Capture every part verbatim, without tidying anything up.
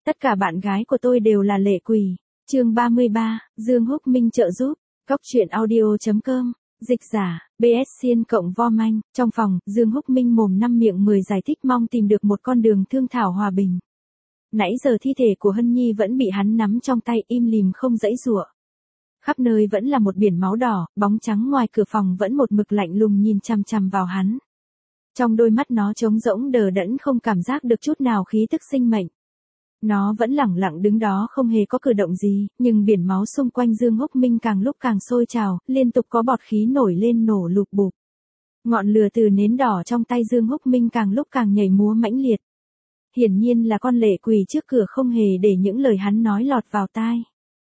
Tất cả bạn gái của tôi đều là lệ quỷ. Chương ba mươi ba, Dương Húc Minh trợ giúp. Cóc truyện audio chấm com. Dịch giả, bê ét Xiên cộng vo manh. Trong phòng, Dương Húc Minh mồm năm miệng mười giải thích mong tìm được một con đường thương thảo hòa bình. Nãy giờ thi thể của Hân Nhi vẫn bị hắn nắm trong tay im lìm không giãy giụa. Khắp nơi vẫn là một biển máu đỏ, bóng trắng ngoài cửa phòng vẫn một mực lạnh lùng nhìn chằm chằm vào hắn. Trong đôi mắt nó trống rỗng đờ đẫn không cảm giác được chút nào khí tức sinh mệnh. Nó vẫn lẳng lặng đứng đó không hề có cử động gì, nhưng biển máu xung quanh Dương Húc Minh càng lúc càng sôi trào, liên tục có bọt khí nổi lên nổ lụp bụp. Ngọn lửa từ nến đỏ trong tay Dương Húc Minh càng lúc càng nhảy múa mãnh liệt. Hiển nhiên là con lệ quỷ trước cửa không hề để những lời hắn nói lọt vào tai.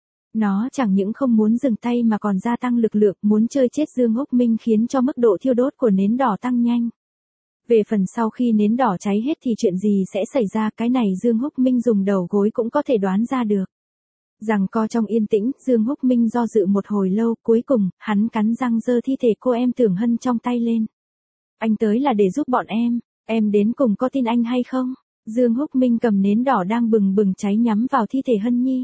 Nó chẳng những không muốn dừng tay mà còn gia tăng lực lượng muốn chơi chết Dương Húc Minh khiến cho mức độ thiêu đốt của nến đỏ tăng nhanh. Về phần sau khi nến đỏ cháy hết thì chuyện gì sẽ xảy ra, cái này Dương Húc Minh dùng đầu gối cũng có thể đoán ra được. Giằng co trong yên tĩnh, Dương Húc Minh do dự một hồi lâu, cuối cùng, hắn cắn răng giơ thi thể cô em Tưởng Hân trong tay lên. Anh tới là để giúp bọn em, em đến cùng có tin anh hay không? Dương Húc Minh cầm nến đỏ đang bừng bừng cháy nhắm vào thi thể Hân Nhi.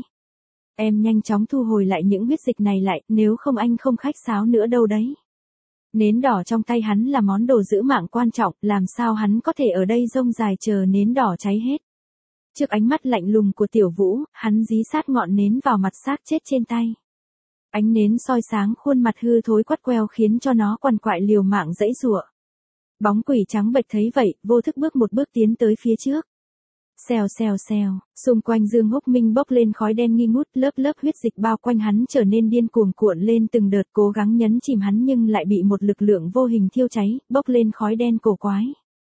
Em nhanh chóng thu hồi lại những huyết dịch này lại, nếu không anh không khách sáo nữa đâu đấy. Nến đỏ trong tay hắn là món đồ giữ mạng quan trọng, làm sao hắn có thể ở đây rông dài chờ nến đỏ cháy hết. Trước ánh mắt lạnh lùng của Tiểu Vũ, hắn dí sát ngọn nến vào mặt xác chết trên tay. Ánh nến soi sáng khuôn mặt hư thối quắt queo khiến cho nó quằn quại liều mạng giãy giụa. Bóng quỷ trắng bệch thấy vậy, vô thức bước một bước tiến tới phía trước. Xèo xèo xèo, xung quanh Dương Húc Minh bốc lên khói đen nghi ngút, lớp lớp huyết dịch bao quanh hắn trở nên điên cuồng cuộn lên từng đợt, cố gắng nhấn chìm hắn nhưng lại bị một lực lượng vô hình thiêu cháy, bốc lên khói đen cổ quái.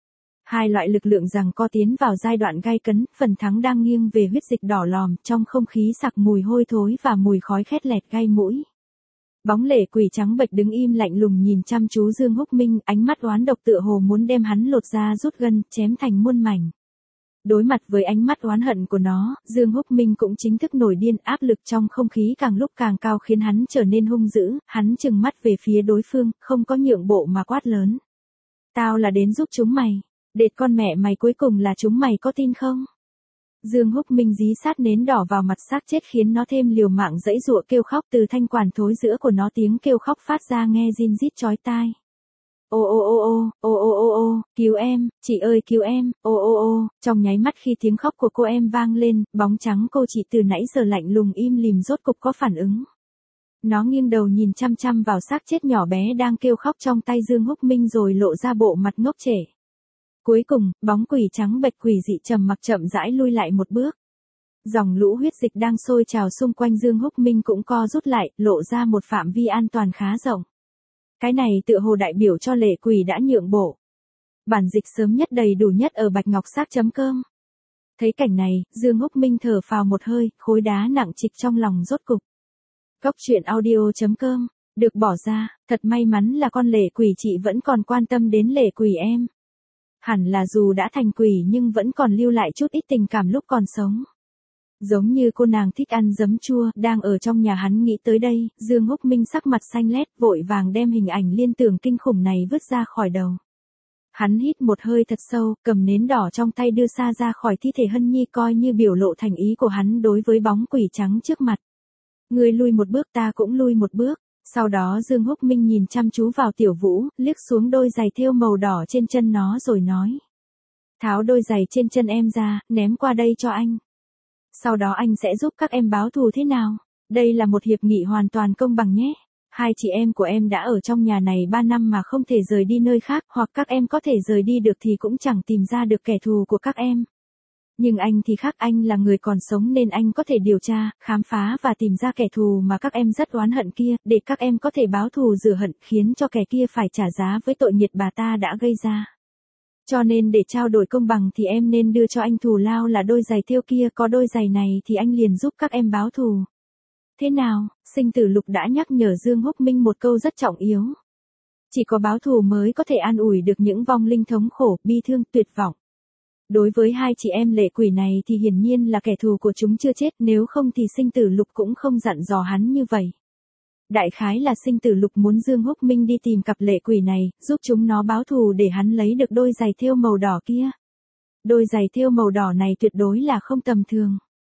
Hai loại lực lượng giằng co tiến vào giai đoạn gay cấn, phần thắng đang nghiêng về huyết dịch đỏ lòm, trong không khí sặc mùi hôi thối và mùi khói khét lẹt gai mũi. Bóng lệ quỷ trắng bệch đứng im lạnh lùng nhìn chăm chú Dương Húc Minh, ánh mắt oán độc tựa hồ muốn đem hắn lột ra rút gân, chém thành muôn mảnh. Đối mặt với ánh mắt oán hận của nó, Dương Húc Minh cũng chính thức nổi điên, áp lực trong không khí càng lúc càng cao khiến hắn trở nên hung dữ, hắn trừng mắt về phía đối phương, không có nhượng bộ mà quát lớn. Tao là đến giúp chúng mày, đệt con mẹ mày, cuối cùng là chúng mày có tin không? Dương Húc Minh dí sát nến đỏ vào mặt xác chết khiến nó thêm liều mạng giãy giụa kêu khóc, từ thanh quản thối giữa của nó tiếng kêu khóc phát ra nghe rin rít chói tai. Ô ô ô ô, ô ô ô ô, cứu em, chị ơi cứu em, ô ô ô, trong nháy mắt khi tiếng khóc của cô em vang lên, bóng trắng cô chị từ nãy giờ lạnh lùng im lìm rốt cục có phản ứng. Nó nghiêng đầu nhìn chăm chăm vào xác chết nhỏ bé đang kêu khóc trong tay Dương Húc Minh rồi lộ ra bộ mặt ngốc trẻ. Cuối cùng, bóng quỷ trắng bệch quỷ dị trầm mặc chậm rãi lui lại một bước. Dòng lũ huyết dịch đang sôi trào xung quanh Dương Húc Minh cũng co rút lại, lộ ra một phạm vi an toàn khá rộng. Cái này tựa hồ đại biểu cho lệ quỷ đã nhượng bộ. Bản dịch sớm nhất đầy đủ nhất ở bạch ngọc xác chấm com. Thấy cảnh này, Dương Húc Minh thở phào một hơi, khối đá nặng trịch trong lòng rốt cục. Cóc truyện audio chấm com, được bỏ ra, thật may mắn là con lệ quỷ chị vẫn còn quan tâm đến lệ quỷ em. Hẳn là dù đã thành quỷ nhưng vẫn còn lưu lại chút ít tình cảm lúc còn sống. Giống như cô nàng thích ăn giấm chua, đang ở trong nhà hắn nghĩ tới đây, Dương Húc Minh sắc mặt xanh lét, vội vàng đem hình ảnh liên tưởng kinh khủng này vứt ra khỏi đầu. Hắn hít một hơi thật sâu, cầm nến đỏ trong tay đưa xa ra khỏi thi thể Hân Nhi coi như biểu lộ thành ý của hắn đối với bóng quỷ trắng trước mặt. Ngươi lui một bước ta cũng lui một bước, sau đó Dương Húc Minh nhìn chăm chú vào Tiểu Vũ, liếc xuống đôi giày thêu màu đỏ trên chân nó rồi nói. Tháo đôi giày trên chân em ra, ném qua đây cho anh. Sau đó anh sẽ giúp các em báo thù thế nào? Đây là một hiệp nghị hoàn toàn công bằng nhé. Hai chị em của em đã ở trong nhà này ba năm mà không thể rời đi nơi khác, hoặc các em có thể rời đi được thì cũng chẳng tìm ra được kẻ thù của các em. Nhưng anh thì khác, anh là người còn sống nên anh có thể điều tra, khám phá và tìm ra kẻ thù mà các em rất oán hận kia, để các em có thể báo thù rửa hận, khiến cho kẻ kia phải trả giá với tội nghiệp bà ta đã gây ra. Cho nên để trao đổi công bằng thì em nên đưa cho anh thù lao là đôi giày thêu kia, có đôi giày này thì anh liền giúp các em báo thù. Thế nào, Sinh Tử Lục đã nhắc nhở Dương Húc Minh một câu rất trọng yếu. Chỉ có báo thù mới có thể an ủi được những vong linh thống khổ, bi thương, tuyệt vọng. Đối với hai chị em lệ quỷ này thì hiển nhiên là kẻ thù của chúng chưa chết, nếu không thì Sinh Tử Lục cũng không dặn dò hắn như vậy. Đại khái là Sinh Tử Lục muốn Dương Húc Minh đi tìm cặp lệ quỷ này, giúp chúng nó báo thù để hắn lấy được đôi giày thêu màu đỏ kia. Đôi giày thêu màu đỏ này tuyệt đối là không tầm thường.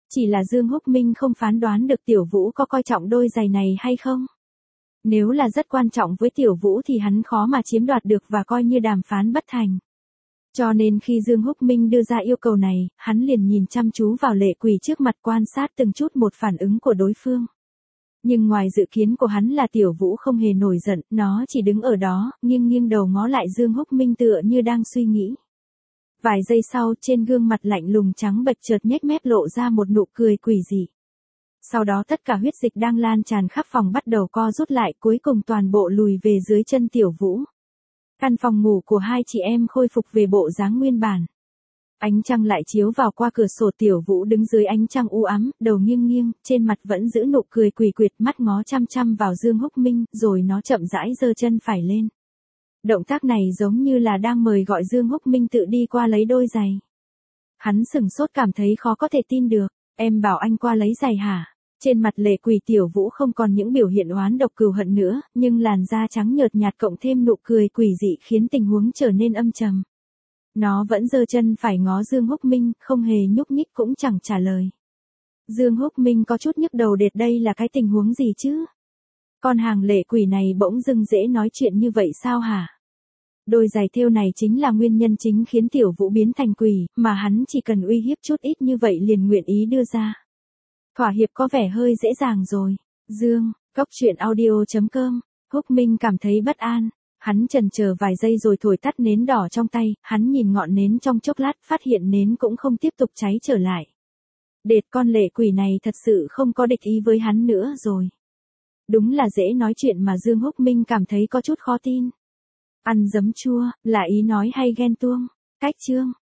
Chỉ là Dương Húc Minh không phán đoán được Tiểu Vũ có coi trọng đôi giày này hay không. Nếu là rất quan trọng với Tiểu Vũ thì hắn khó mà chiếm đoạt được và coi như đàm phán bất thành. Cho nên khi Dương Húc Minh đưa ra yêu cầu này, hắn liền nhìn chăm chú vào Lệ Quỳ trước mặt quan sát từng chút một phản ứng của đối phương. Nhưng ngoài dự kiến của hắn là Tiểu Vũ không hề nổi giận, nó chỉ đứng ở đó, nghiêng nghiêng đầu ngó lại Dương Húc Minh tựa như đang suy nghĩ. Vài giây sau, trên gương mặt lạnh lùng trắng bệch chợt nhếch mép lộ ra một nụ cười quỷ dị. Sau đó tất cả huyết dịch đang lan tràn khắp phòng bắt đầu co rút lại, cuối cùng toàn bộ lùi về dưới chân Tiểu Vũ. Căn phòng ngủ của hai chị em khôi phục về bộ dáng nguyên bản. Ánh trăng lại chiếu vào qua cửa sổ, Tiểu Vũ đứng dưới ánh trăng u ám, đầu nghiêng nghiêng, trên mặt vẫn giữ nụ cười quỷ quyệt, mắt ngó chăm chăm vào Dương Húc Minh, rồi nó chậm rãi giơ chân phải lên. Động tác này giống như là đang mời gọi Dương Húc Minh tự đi qua lấy đôi giày. Hắn sửng sốt cảm thấy khó có thể tin được, em bảo anh qua lấy giày hả? Trên mặt Lệ Quỳ Tiểu Vũ không còn những biểu hiện oán độc cừu hận nữa, nhưng làn da trắng nhợt nhạt cộng thêm nụ cười quỷ dị khiến tình huống trở nên âm trầm. Nó vẫn giơ chân phải ngó Dương Húc Minh, không hề nhúc nhích cũng chẳng trả lời. Dương Húc Minh có chút nhức đầu, đệt đây là cái tình huống gì chứ? Con hàng lệ quỷ này bỗng dưng dễ nói chuyện như vậy sao hả? Đôi giày thêu này chính là nguyên nhân chính khiến Tiểu Vũ biến thành quỷ, mà hắn chỉ cần uy hiếp chút ít như vậy liền nguyện ý đưa ra. Thỏa hiệp có vẻ hơi dễ dàng rồi. Dương, Cốc Truyện Audio chấm com. Húc Minh cảm thấy bất an. Hắn chần chờ vài giây rồi thổi tắt nến đỏ trong tay, hắn nhìn ngọn nến trong chốc lát, phát hiện nến cũng không tiếp tục cháy trở lại. Đệt, con lệ quỷ này thật sự không có địch ý với hắn nữa rồi. Đúng là dễ nói chuyện mà Dương Húc Minh cảm thấy có chút khó tin. Ăn giấm chua, là ý nói hay ghen tuông? Cách chương